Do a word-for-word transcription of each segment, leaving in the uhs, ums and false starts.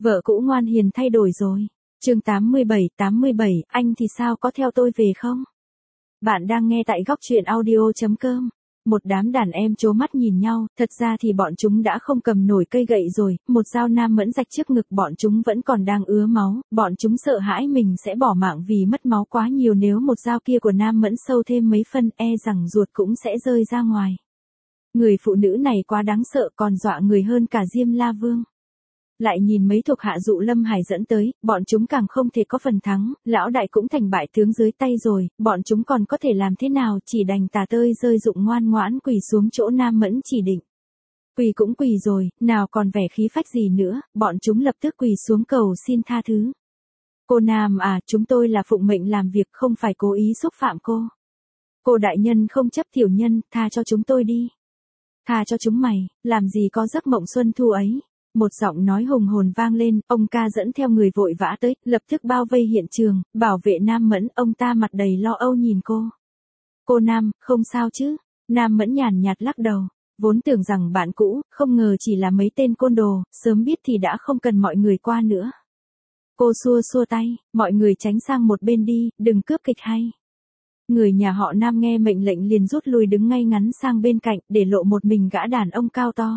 Vợ cũ ngoan hiền thay đổi rồi. Chương tám mươi bảy, tám mươi bảy, anh thì sao, có theo tôi về không? Bạn đang nghe tại góc truyện audio chấm com. Một đám đàn em trố mắt nhìn nhau, thật ra thì bọn chúng đã không cầm nổi cây gậy rồi, một dao Nam Mẫn rạch trước ngực bọn chúng vẫn còn đang ứa máu, bọn chúng sợ hãi mình sẽ bỏ mạng vì mất máu quá nhiều, nếu một dao kia của Nam Mẫn sâu thêm mấy phân e rằng ruột cũng sẽ rơi ra ngoài. Người phụ nữ này quá đáng sợ, còn dọa người hơn cả Diêm La Vương. Lại nhìn mấy thuộc hạ Dụ Lâm Hải dẫn tới, bọn chúng càng không thể có phần thắng, lão đại cũng thành bại tướng dưới tay rồi, bọn chúng còn có thể làm thế nào, chỉ đành tà tơi rơi dụng ngoan ngoãn quỳ xuống chỗ Nam Mẫn chỉ định. Quỳ cũng quỳ rồi, nào còn vẻ khí phách gì nữa, bọn chúng lập tức quỳ xuống cầu xin tha thứ. Cô Nam à, chúng tôi là phụng mệnh làm việc, không phải cố ý xúc phạm cô. Cô đại nhân không chấp tiểu nhân, tha cho chúng tôi đi. Tha cho chúng mày, làm gì có giấc mộng xuân thu ấy. Một giọng nói hùng hồn vang lên, ông ca dẫn theo người vội vã tới, lập tức bao vây hiện trường, bảo vệ Nam Mẫn, ông ta mặt đầy lo âu nhìn cô. Cô Nam, không sao chứ? Nam Mẫn nhàn nhạt lắc đầu, vốn tưởng rằng bạn cũ, không ngờ chỉ là mấy tên côn đồ, sớm biết thì đã không cần mọi người qua nữa. Cô xua xua tay, mọi người tránh sang một bên đi, đừng cướp kịch hay. Người nhà họ Nam nghe mệnh lệnh liền rút lui đứng ngay ngắn sang bên cạnh, để lộ một mình gã đàn ông cao to.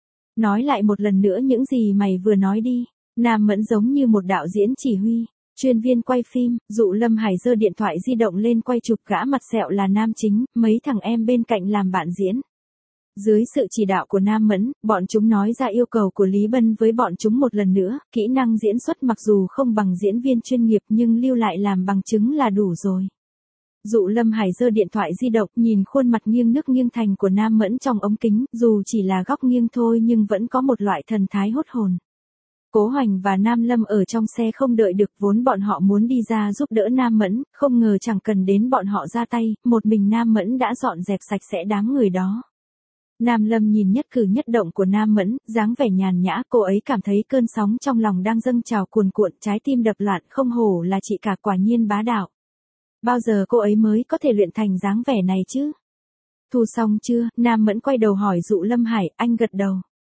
Nói lại một lần nữa những gì mày vừa nói đi. Nam Mẫn giống như một đạo diễn chỉ huy, chuyên viên quay phim, Dụ Lâm Hải giơ điện thoại di động lên quay chụp, gã mặt sẹo là nam chính, mấy thằng em bên cạnh làm bạn diễn. Dưới sự chỉ đạo của Nam Mẫn, bọn chúng nói ra yêu cầu của Lý Bân với bọn chúng một lần nữa, kỹ năng diễn xuất mặc dù không bằng diễn viên chuyên nghiệp nhưng lưu lại làm bằng chứng là đủ rồi. Dụ Lâm Hải giơ điện thoại di động, nhìn khuôn mặt nghiêng nước nghiêng thành của Nam Mẫn trong ống kính, dù chỉ là góc nghiêng thôi nhưng vẫn có một loại thần thái hốt hồn. Cố Hoành và Nam Lâm ở trong xe không đợi được, vốn bọn họ muốn đi ra giúp đỡ Nam Mẫn, không ngờ chẳng cần đến bọn họ ra tay, một mình Nam Mẫn đã dọn dẹp sạch sẽ đám người đó. Nam Lâm nhìn nhất cử nhất động của Nam Mẫn, dáng vẻ nhàn nhã, cô ấy cảm thấy cơn sóng trong lòng đang dâng trào cuồn cuộn, trái tim đập loạn, không hổ là chị cả, quả nhiên bá đạo. Bao giờ cô ấy mới có thể luyện thành dáng vẻ này chứ? Thu xong chưa? Nam Mẫn quay đầu hỏi Dụ Lâm Hải, anh gật đầu.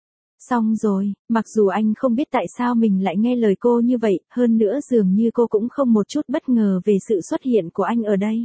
Xong rồi, mặc dù anh không biết tại sao mình lại nghe lời cô như vậy, hơn nữa dường như cô cũng không một chút bất ngờ về sự xuất hiện của anh ở đây.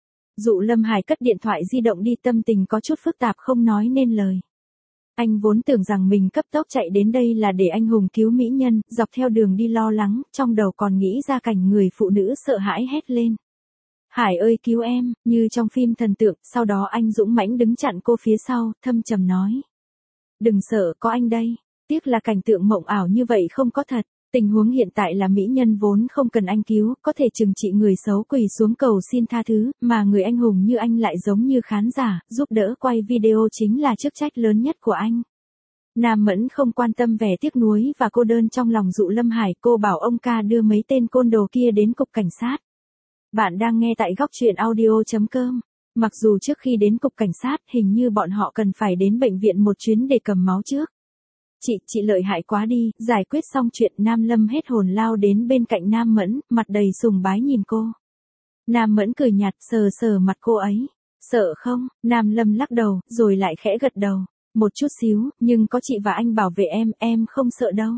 Dụ Lâm Hải cất điện thoại di động đi, tâm tình có chút phức tạp không nói nên lời. Anh vốn tưởng rằng mình cấp tốc chạy đến đây là để anh hùng cứu mỹ nhân, dọc theo đường đi lo lắng, trong đầu còn nghĩ ra cảnh người phụ nữ sợ hãi hét lên. Hải ơi cứu em, như trong phim thần tượng, sau đó anh dũng mãnh đứng chặn cô phía sau, thâm trầm nói. Đừng sợ, có anh đây. Tiếc là cảnh tượng mộng ảo như vậy không có thật. Tình huống hiện tại là mỹ nhân vốn không cần anh cứu, có thể trừng trị người xấu quỳ xuống cầu xin tha thứ, mà người anh hùng như anh lại giống như khán giả, giúp đỡ quay video chính là chức trách lớn nhất của anh. Nam Mẫn không quan tâm vẻ tiếc nuối và cô đơn trong lòng Dụ Lâm Hải, cô bảo ông ca đưa mấy tên côn đồ kia đến cục cảnh sát. Bạn đang nghe tại góc truyện audio chấm com. Mặc dù trước khi đến cục cảnh sát, hình như bọn họ cần phải đến bệnh viện một chuyến để cầm máu trước. Chị, chị lợi hại quá đi, giải quyết xong chuyện, Nam Lâm hết hồn lao đến bên cạnh Nam Mẫn, mặt đầy sùng bái nhìn cô. Nam Mẫn cười nhạt, sờ sờ mặt cô ấy. Sợ không? Nam Lâm lắc đầu, rồi lại khẽ gật đầu. Một chút xíu, nhưng có chị và anh bảo vệ em, em không sợ đâu.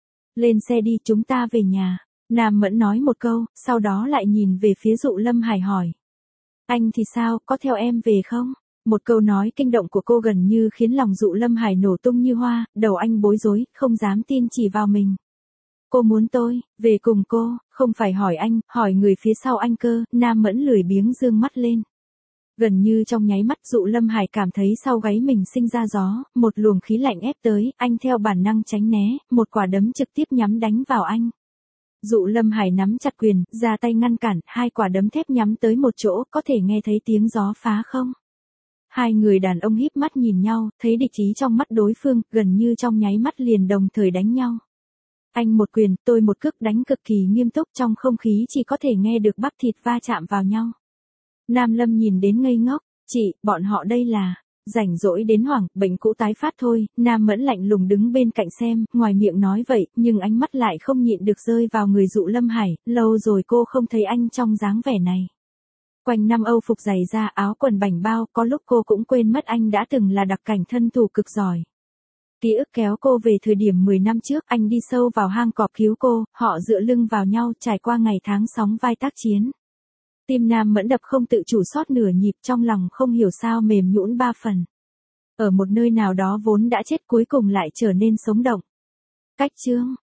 Lên xe đi, chúng ta về nhà. Nam Mẫn nói một câu, sau đó lại nhìn về phía Dụ Lâm Hải hỏi. Anh thì sao, có theo em về không? Một câu nói kinh động của cô gần như khiến lòng Dụ Lâm Hải nổ tung như hoa, đầu anh bối rối, không dám tin chỉ vào mình. Cô muốn tôi, về cùng cô, không phải hỏi anh, hỏi người phía sau anh cơ, Nam Mẫn lười biếng dương mắt lên. Gần như trong nháy mắt Dụ Lâm Hải cảm thấy sau gáy mình sinh ra gió, một luồng khí lạnh ép tới, anh theo bản năng tránh né, một quả đấm trực tiếp nhắm đánh vào anh. Dụ Lâm Hải nắm chặt quyền, ra tay ngăn cản, hai quả đấm thép nhắm tới một chỗ, có thể nghe thấy tiếng gió phá không? Hai người đàn ông híp mắt nhìn nhau, thấy địch ý trong mắt đối phương, gần như trong nháy mắt liền đồng thời đánh nhau. Anh một quyền, tôi một cước, đánh cực kỳ nghiêm túc, trong không khí chỉ có thể nghe được bắp thịt va chạm vào nhau. Nam Lâm nhìn đến ngây ngốc, chị, bọn họ đây là... Rảnh rỗi đến hoảng, bệnh cũ tái phát thôi, Nam Mẫn lạnh lùng đứng bên cạnh xem, ngoài miệng nói vậy, nhưng ánh mắt lại không nhịn được rơi vào người Dụ Lâm Hải, lâu rồi cô không thấy anh trong dáng vẻ này. Quanh năm âu phục dày da, áo quần bảnh bao, có lúc cô cũng quên mất anh đã từng là đặc cảnh thân thủ cực giỏi. Ký ức kéo cô về thời điểm mười năm trước, anh đi sâu vào hang cọp cứu cô, họ dựa lưng vào nhau trải qua ngày tháng sóng vai tác chiến. Tim Nam Mẫn đập không tự chủ sót nửa nhịp, trong lòng không hiểu sao mềm nhũn ba phần. Ở một nơi nào đó vốn đã chết cuối cùng lại trở nên sống động. Cách chương